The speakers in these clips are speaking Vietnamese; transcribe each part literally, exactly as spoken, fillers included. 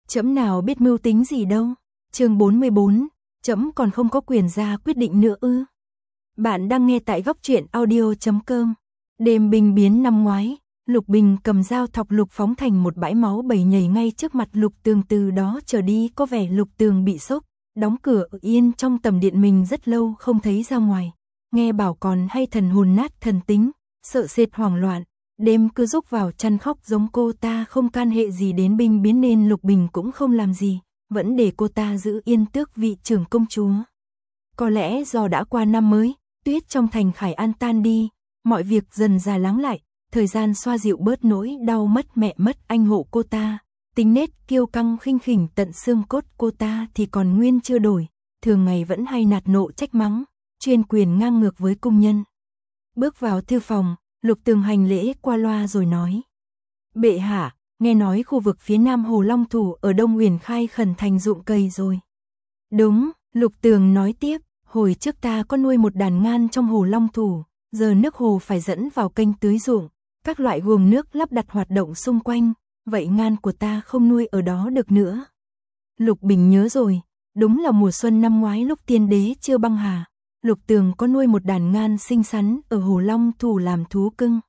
Trẫm nào biết mưu tính gì đâu. Chương bốn mươi bốn, trẫm còn không có quyền ra quyết định nữa ư? Bạn đang nghe tại góc truyện audio chấm com. Đêm binh biến năm ngoái, Lục Bình cầm dao thọc Lục Phóng thành một bãi máu bầy nhảy ngay trước mặt Lục Tường, từ đó trở đi có vẻ Lục Tường bị sốc, đóng cửa ở yên trong tầm điện mình rất lâu không thấy ra ngoài. Nghe bảo còn hay thần hồn nát thần tính, sợ sệt hoảng loạn, đêm cứ rúc vào chăn khóc giống cô ta không can hệ gì đến binh biến nên Lục Bình cũng không làm gì, vẫn để cô ta giữ yên tước vị trưởng công chúa. Có lẽ do đã qua năm mới, tuyết trong thành Khải An tan đi, mọi việc dần già lắng lại, thời gian xoa dịu bớt nỗi đau mất mẹ mất anh hộ cô ta. Tính nết kiêu căng khinh khỉnh tận xương cốt cô ta thì còn nguyên chưa đổi, thường ngày vẫn hay nạt nộ trách mắng, chuyên quyền ngang ngược với cung nhân. Bước vào thư phòng, Lục Tường hành lễ qua loa rồi nói: Bệ hạ, nghe nói khu vực phía nam Hồ Long Thủ ở Đông Uyển Khai khẩn thành ruộng cày rồi. Đúng, Lục Tường nói tiếp, hồi trước ta có nuôi một đàn ngan trong Hồ Long Thủ, giờ nước hồ phải dẫn vào kênh tưới ruộng, các loại guồng nước lắp đặt hoạt động xung quanh, vậy ngan của ta không nuôi ở đó được nữa. Lục Bình nhớ rồi, đúng là mùa xuân năm ngoái lúc tiên đế chưa băng hà, Lục Tường có nuôi một đàn ngan xinh xắn ở Hồ Long Thủ làm thú cưng.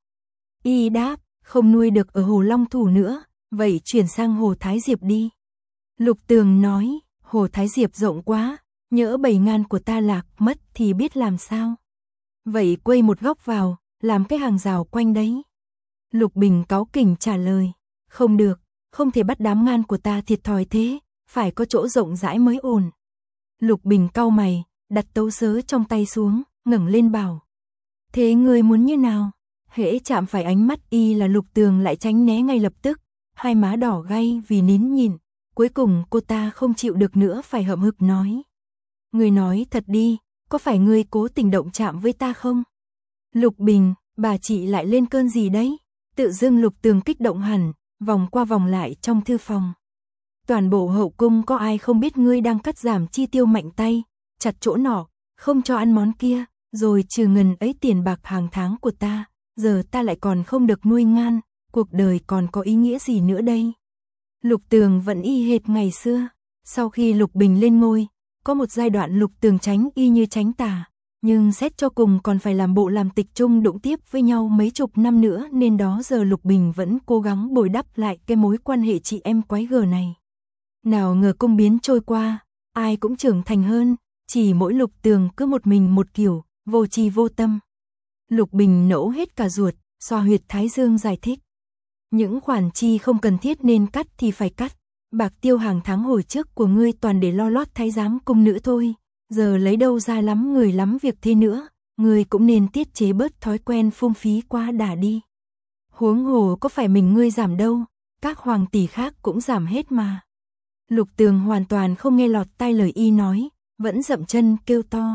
Y đáp, không nuôi được ở Hồ Long Thủ nữa, vậy chuyển sang Hồ Thái Diệp đi. Lục Tường nói, Hồ Thái Diệp rộng quá, nhỡ bầy ngan của ta lạc mất thì biết làm sao. Vậy quây một góc vào, làm cái hàng rào quanh đấy. Lục Bình cáu kỉnh trả lời, không được, không thể bắt đám ngan của ta thiệt thòi thế, phải có chỗ rộng rãi mới ổn. Lục Bình cau mày, đặt tấu sớ trong tay xuống, ngẩng lên bảo, thế ngươi muốn như nào? Hễ chạm phải ánh mắt y là Lục Tường lại tránh né ngay lập tức, hai má đỏ gay vì nín nhìn, cuối cùng cô ta không chịu được nữa phải hậm hực nói. Ngươi nói thật đi, có phải ngươi cố tình động chạm với ta không? Lục Bình, bà chị lại lên cơn gì đấy? Tự dưng Lục Tường kích động hẳn, vòng qua vòng lại trong thư phòng. Toàn bộ hậu cung có ai không biết ngươi đang cắt giảm chi tiêu mạnh tay, chặt chỗ nọ, không cho ăn món kia, rồi trừ ngần ấy tiền bạc hàng tháng của ta, giờ ta lại còn không được nuôi ngan, cuộc đời còn có ý nghĩa gì nữa đây? Lục Tường vẫn y hệt ngày xưa, sau khi Lục Bình lên ngôi, có một giai đoạn Lục Tường tránh y như tránh tà, nhưng xét cho cùng còn phải làm bộ làm tịch chung đụng tiếp với nhau mấy chục năm nữa nên đó giờ Lục Bình vẫn cố gắng bồi đắp lại cái mối quan hệ chị em quái gở này. Nào ngờ cung biến trôi qua, ai cũng trưởng thành hơn, chỉ mỗi Lục Tường cứ một mình một kiểu, vô tri vô tâm. Lục Bình nẫu hết cả ruột, xoa huyệt thái dương giải thích. Những khoản chi không cần thiết nên cắt thì phải cắt, bạc tiêu hàng tháng hồi trước của ngươi toàn để lo lót thái giám cung nữ thôi, giờ lấy đâu ra lắm người lắm việc thế nữa, ngươi cũng nên tiết chế bớt thói quen phung phí quá đà đi. Huống hồ có phải mình ngươi giảm đâu, các hoàng tỷ khác cũng giảm hết mà. Lục Tường hoàn toàn không nghe lọt tai lời y nói, vẫn dậm chân kêu to.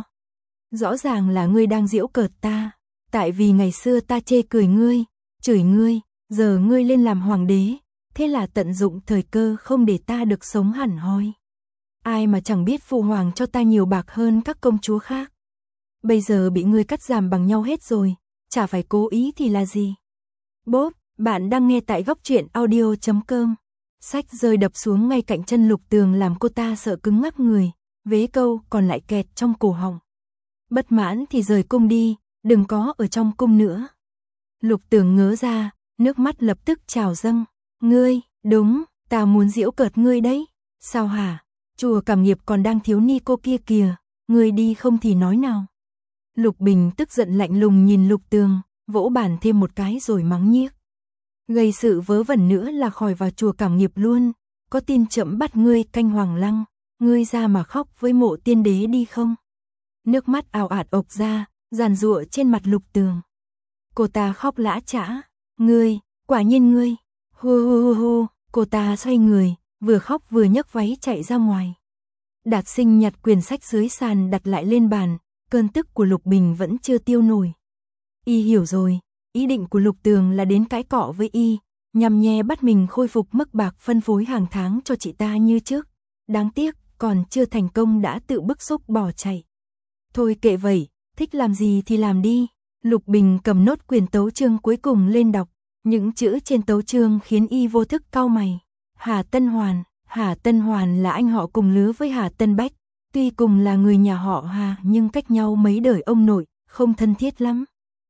Rõ ràng là ngươi đang giễu cợt ta, tại vì ngày xưa ta chê cười ngươi, chửi ngươi, giờ ngươi lên làm hoàng đế, thế là tận dụng thời cơ không để ta được sống hẳn hoi. Ai mà chẳng biết phụ hoàng cho ta nhiều bạc hơn các công chúa khác. Bây giờ bị ngươi cắt giảm bằng nhau hết rồi, chả phải cố ý thì là gì. Bốp, bạn đang nghe tại góc truyện audio chấm com. Sách rơi đập xuống ngay cạnh chân Lục Tường làm cô ta sợ cứng ngắc người, vế câu còn lại kẹt trong cổ họng. Bất mãn thì rời cung đi, đừng có ở trong cung nữa. Lục Tường ngớ ra, nước mắt lập tức trào dâng. Ngươi, đúng, ta muốn giễu cợt ngươi đấy. Sao hả? Chùa Cảm Nghiệp còn đang thiếu ni cô kia kìa, ngươi đi không thì nói nào. Lục Bình tức giận lạnh lùng nhìn Lục Tường, vỗ bàn thêm một cái rồi mắng nhiếc. Gây sự vớ vẩn nữa là khỏi vào chùa Cảm Nghiệp luôn, có tin trẫm bắt ngươi canh hoàng lăng, ngươi ra mà khóc với mộ tiên đế đi không? Nước mắt ào ạt ộc ra, giàn giụa trên mặt Lục Tường. Cô ta khóc lã chã, ngươi, quả nhiên ngươi, hu hu hu hu, cô ta xoay người, vừa khóc vừa nhấc váy chạy ra ngoài. Đạt Sinh nhặt quyển sách dưới sàn đặt lại lên bàn, cơn tức của Lục Bình vẫn chưa tiêu nổi. Y hiểu rồi, ý định của Lục Tường là đến cãi cọ với y, nhằm nhè bắt mình khôi phục mức bạc phân phối hàng tháng cho chị ta như trước. Đáng tiếc, còn chưa thành công đã tự bức xúc bỏ chạy. Thôi kệ vậy, thích làm gì thì làm đi. Lục Bình cầm nốt quyển tấu chương cuối cùng lên đọc, những chữ trên tấu chương khiến y vô thức cau mày. Hà Tân Hoàn, Hà Tân Hoàn là anh họ cùng lứa với Hà Tân Bách, tuy cùng là người nhà họ Hà nhưng cách nhau mấy đời ông nội, không thân thiết lắm.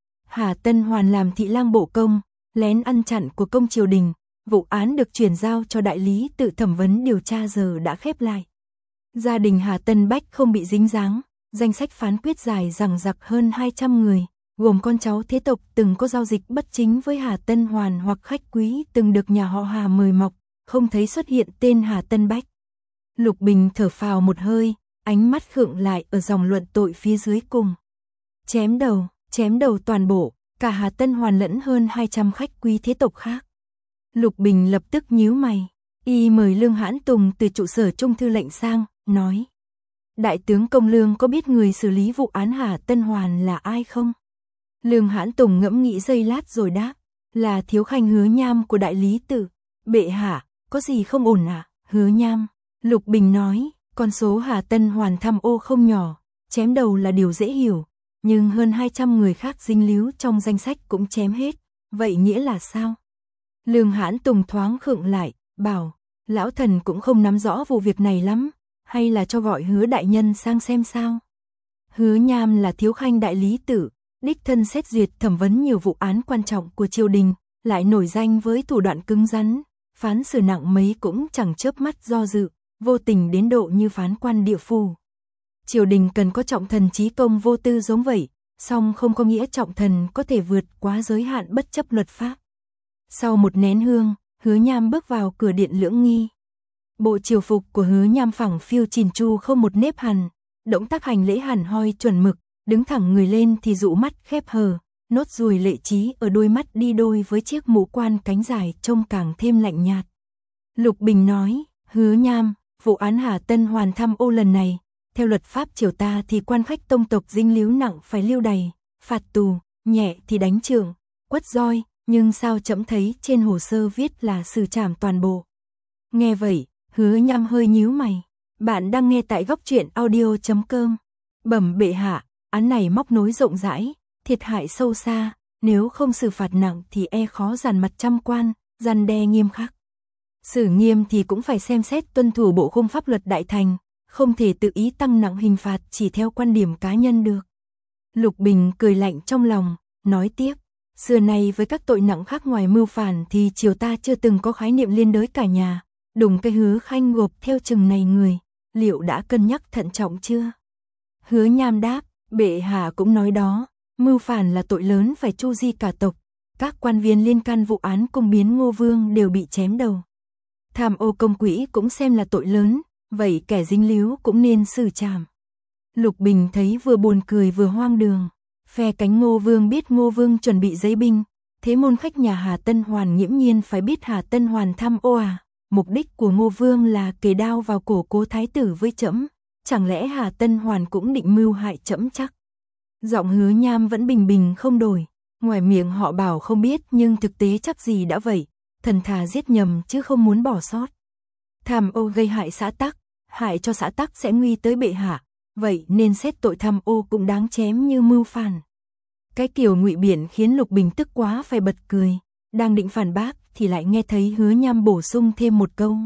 Hà Tân Hoàn làm thị lang bộ công, lén ăn chặn của công triều đình, vụ án được chuyển giao cho đại lý tự thẩm vấn điều tra giờ đã khép lại. Gia đình Hà Tân Bách không bị dính dáng, danh sách phán quyết dài dằng dặc hơn hai trăm người, gồm con cháu thế tộc từng có giao dịch bất chính với Hà Tân Hoàn hoặc khách quý từng được nhà họ Hà mời mọc, không thấy xuất hiện tên Hà Tân Bách. Lục Bình thở phào một hơi, ánh mắt khựng lại ở dòng luận tội phía dưới cùng. Chém đầu, chém đầu toàn bộ, cả Hà Tân Hoàn lẫn hơn hai trăm khách quý thế tộc khác. Lục Bình lập tức nhíu mày, y mời Lương Hãn Tùng từ trụ sở Trung thư lệnh sang, nói: Đại tướng Công Lương có biết người xử lý vụ án Hà Tân Hoàn là ai không? Lương Hãn Tùng ngẫm nghĩ giây lát rồi đáp: Là thiếu khanh Hứa Nham của đại lý tự. Bệ hạ, có gì không ổn à? Hứa Nham. Lục Bình nói: Con số Hà Tân Hoàn tham ô không nhỏ, chém đầu là điều dễ hiểu, nhưng hơn hai trăm người khác dính líu trong danh sách cũng chém hết, vậy nghĩa là sao? Lương Hãn Tùng thoáng khựng lại, bảo: Lão thần cũng không nắm rõ vụ việc này lắm, hay là cho gọi Hứa đại nhân sang xem sao? Hứa Nham là thiếu khanh đại lý tự, đích thân xét duyệt thẩm vấn nhiều vụ án quan trọng của triều đình, lại nổi danh với thủ đoạn cứng rắn, phán xử nặng mấy cũng chẳng chớp mắt do dự, vô tình đến độ như phán quan địa phủ. Triều đình cần có trọng thần trí công vô tư giống vậy, song không có nghĩa trọng thần có thể vượt quá giới hạn bất chấp luật pháp. Sau một nén hương, Hứa Nham bước vào cửa điện lưỡng nghi. Bộ triều phục của Hứa Nham phẳng phiu chỉn chu không một nếp hằn, động tác hành lễ hẳn hoi chuẩn mực, đứng thẳng người lên thì dụ mắt khép hờ, nốt ruồi lệ trí ở đôi mắt đi đôi với chiếc mũ quan cánh dài trông càng thêm lạnh nhạt. Lục Bình nói: Hứa Nham, vụ án Hà Tân Hoàn tham ô lần này, theo luật pháp triều ta thì quan khách tông tộc dính líu nặng phải lưu đày, phạt tù, nhẹ thì đánh chưởng, quất roi, nhưng sao trẫm thấy trên hồ sơ viết là xử trảm toàn bộ. Nghe vậy, Hứa Nham hơi nhíu mày. Bạn đang nghe tại góc truyện audio chấm com. Bẩm bệ hạ, án này móc nối rộng rãi, thiệt hại sâu xa, nếu không xử phạt nặng thì e khó dàn mặt trăm quan, răn đe nghiêm khắc. Xử nghiêm thì cũng phải xem xét tuân thủ bộ khung pháp luật đại thành, không thể tự ý tăng nặng hình phạt chỉ theo quan điểm cá nhân được. Lục Bình cười lạnh trong lòng, nói tiếp: Xưa nay với các tội nặng khác ngoài mưu phản thì triều ta chưa từng có khái niệm liên đới cả nhà, đùng cái Hứa khanh gộp theo chừng này người, liệu đã cân nhắc thận trọng chưa? Hứa Nham đáp: Bệ hạ cũng nói đó, mưu phản là tội lớn phải tru di cả tộc, các quan viên liên can vụ án cung biến Ngô Vương đều bị chém đầu. Tham ô công quỹ cũng xem là tội lớn, vậy kẻ dính líu cũng nên xử trảm. Lục Bình thấy vừa buồn cười vừa hoang đường. Phe cánh Ngô Vương biết Ngô Vương chuẩn bị giấy binh, thế môn khách nhà Hà Tân Hoàn nghiễm nhiên phải biết Hà Tân Hoàn tham ô à? Mục đích của Ngô Vương là kề đao vào cổ Cố thái tử với trẫm, chẳng lẽ Hà Tân Hoàn cũng định mưu hại trẫm chắc? Giọng Hứa Nham vẫn bình bình không đổi, ngoài miệng họ bảo không biết nhưng thực tế chắc gì đã vậy, thần thà giết nhầm chứ không muốn bỏ sót. Tham ô gây hại xã tắc, hại cho xã tắc sẽ nguy tới bệ hạ, vậy nên xét tội tham ô cũng đáng chém như mưu phản. Cái kiểu ngụy biện khiến Lục Bình tức quá phải bật cười, đang định phản bác thì lại nghe thấy Hứa Nham bổ sung thêm một câu: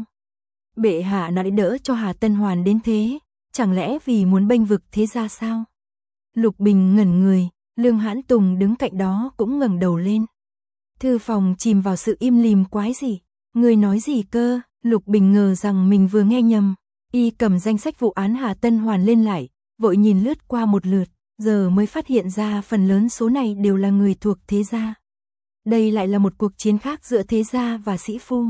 Bệ hạ nói đỡ cho Hà Tân Hoàn đến thế, chẳng lẽ vì muốn bênh vực thế ra sao? Lục Bình ngẩn người, Lương Hãn Tùng đứng cạnh đó cũng ngẩng đầu lên. Thư phòng chìm vào sự im lìm quái gì, người nói gì cơ? Lục Bình ngờ rằng mình vừa nghe nhầm, y cầm danh sách vụ án Hà Tân Hoàn lên lại, vội nhìn lướt qua một lượt, giờ mới phát hiện ra phần lớn số này đều là người thuộc thế gia. Đây lại là một cuộc chiến khác giữa thế gia và sĩ phu.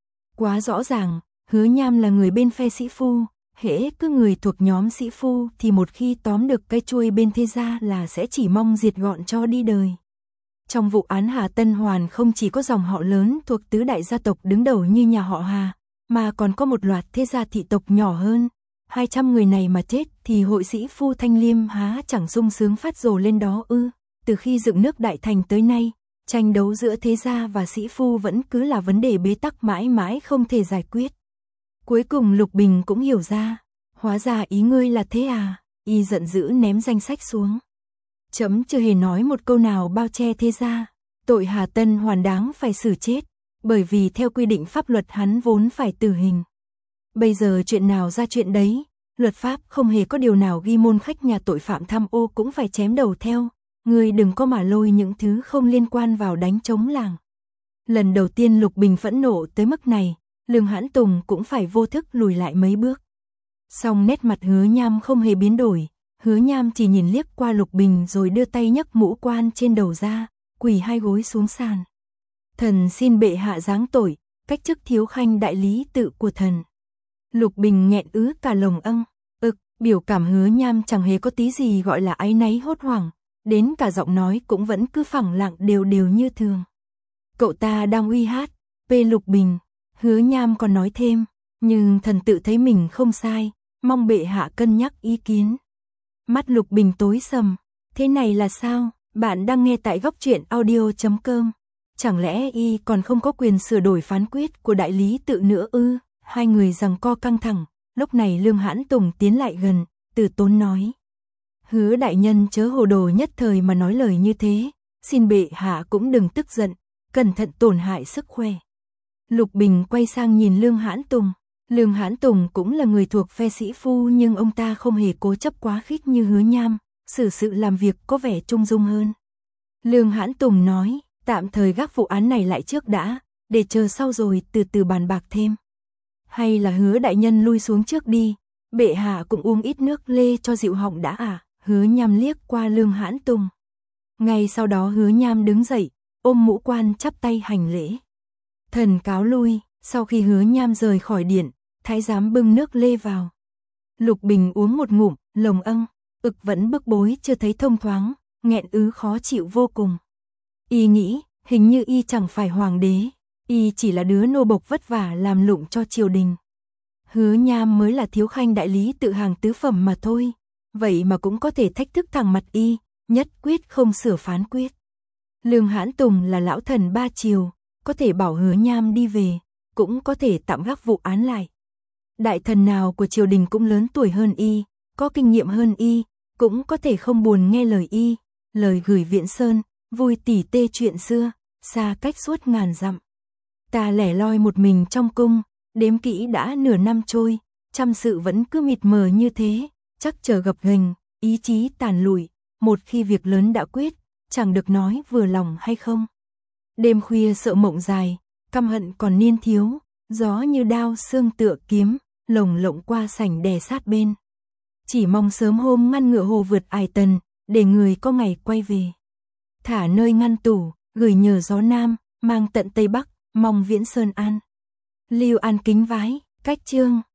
Quá rõ ràng, Hứa Nham là người bên phe sĩ phu, hễ cứ người thuộc nhóm sĩ phu thì một khi tóm được cái chuôi bên thế gia là sẽ chỉ mong diệt gọn cho đi đời. Trong vụ án Hà Tân Hoàn không chỉ có dòng họ lớn thuộc tứ đại gia tộc đứng đầu như nhà họ Hà, mà còn có một loạt thế gia thị tộc nhỏ hơn. hai trăm người này mà chết thì hội sĩ phu Thanh Liêm há chẳng sung sướng phát rồ lên đó ư? Từ khi dựng nước Đại Thành tới nay, tranh đấu giữa thế gia và sĩ phu vẫn cứ là vấn đề bế tắc mãi mãi không thể giải quyết. Cuối cùng Lục Bình cũng hiểu ra, hóa ra ý ngươi là thế à? Y giận dữ ném danh sách xuống. Chấm chưa hề nói một câu nào bao che thế gia, tội Hà Tân Hoàn đáng phải xử chết, bởi vì theo quy định pháp luật hắn vốn phải tử hình. Bây giờ chuyện nào ra chuyện đấy, luật pháp không hề có điều nào ghi môn khách nhà tội phạm tham ô cũng phải chém đầu theo, ngươi đừng có mà lôi những thứ không liên quan vào đánh trống làng. Lần đầu tiên Lục Bình phẫn nộ tới mức này, Lương Hãn Tùng cũng phải vô thức lùi lại mấy bước. Song nét mặt Hứa Nham không hề biến đổi, Hứa Nham chỉ nhìn liếc qua Lục Bình rồi đưa tay nhấc mũ quan trên đầu ra, quỳ hai gối xuống sàn. Thần xin bệ hạ giáng tội, cách chức thiếu khanh đại lý tự của thần. Lục Bình nghẹn ứ cả lồng âng, ực, biểu cảm Hứa Nham chẳng hề có tí gì gọi là áy náy hốt hoảng, đến cả giọng nói cũng vẫn cứ phẳng lặng đều đều như thường. Cậu ta đang uy hát, P Lục Bình, Hứa Nham còn nói thêm, nhưng thần tự thấy mình không sai, mong bệ hạ cân nhắc ý kiến. Mắt Lục Bình tối sầm, thế này là sao? Bạn đang nghe tại góc truyện audio chấm com. Chẳng lẽ y còn không có quyền sửa đổi phán quyết của đại lý tự nữa ư? Hai người giằng co căng thẳng, lúc này Lương Hãn Tùng tiến lại gần, từ tốn nói. Hứa đại nhân chớ hồ đồ nhất thời mà nói lời như thế, xin bệ hạ cũng đừng tức giận, cẩn thận tổn hại sức khỏe. Lục Bình quay sang nhìn Lương Hãn Tùng, Lương Hãn Tùng cũng là người thuộc phe sĩ phu nhưng ông ta không hề cố chấp quá khích như Hứa Nham, xử sự làm việc có vẻ trung dung hơn. Lương Hãn Tùng nói, tạm thời gác vụ án này lại trước đã, để chờ sau rồi từ từ bàn bạc thêm. Hay là Hứa đại nhân lui xuống trước đi, bệ hạ cũng uống ít nước lê cho dịu họng đã à? Hứa Nham liếc qua Lương Hãn Tùng. Ngay sau đó Hứa Nham đứng dậy, ôm mũ quan chắp tay hành lễ. Thần cáo lui. Sau khi Hứa Nham rời khỏi điện, thái giám bưng nước lê vào. Lục Bình uống một ngụm, lồng âng, ực vẫn bức bối chưa thấy thông thoáng, nghẹn ứ khó chịu vô cùng. Y nghĩ, hình như y chẳng phải hoàng đế, y chỉ là đứa nô bộc vất vả làm lụng cho triều đình. Hứa Nham mới là thiếu khanh đại lý tự hàng tứ phẩm mà thôi, vậy mà cũng có thể thách thức thẳng mặt y, nhất quyết không sửa phán quyết. Lương Hãn Tùng là lão thần ba triều, có thể bảo Hứa Nham đi về, cũng có thể tạm gác vụ án lại. Đại thần nào của triều đình cũng lớn tuổi hơn y, có kinh nghiệm hơn y, cũng có thể không buồn nghe lời y, lời gửi Viễn Sơn, vui tỉ tê chuyện xưa, xa cách suốt ngàn dặm. Ta lẻ loi một mình trong cung, đếm kỹ đã nửa năm trôi, trăm sự vẫn cứ mịt mờ như thế, chắc chờ gập ghềnh, ý chí tàn lụi, một khi việc lớn đã quyết, chẳng được nói vừa lòng hay không. Đêm khuya sợ mộng dài, căm hận còn niên thiếu, gió như đao xương tựa kiếm, lồng lộng qua sảnh đè sát bên. Chỉ mong sớm hôm ngăn ngựa hồ vượt ải tần, để người có ngày quay về. Thả nơi ngăn tủ, gửi nhờ gió nam, mang tận Tây Bắc, mong Viễn Sơn an. Lưu An kính vái, cách chương.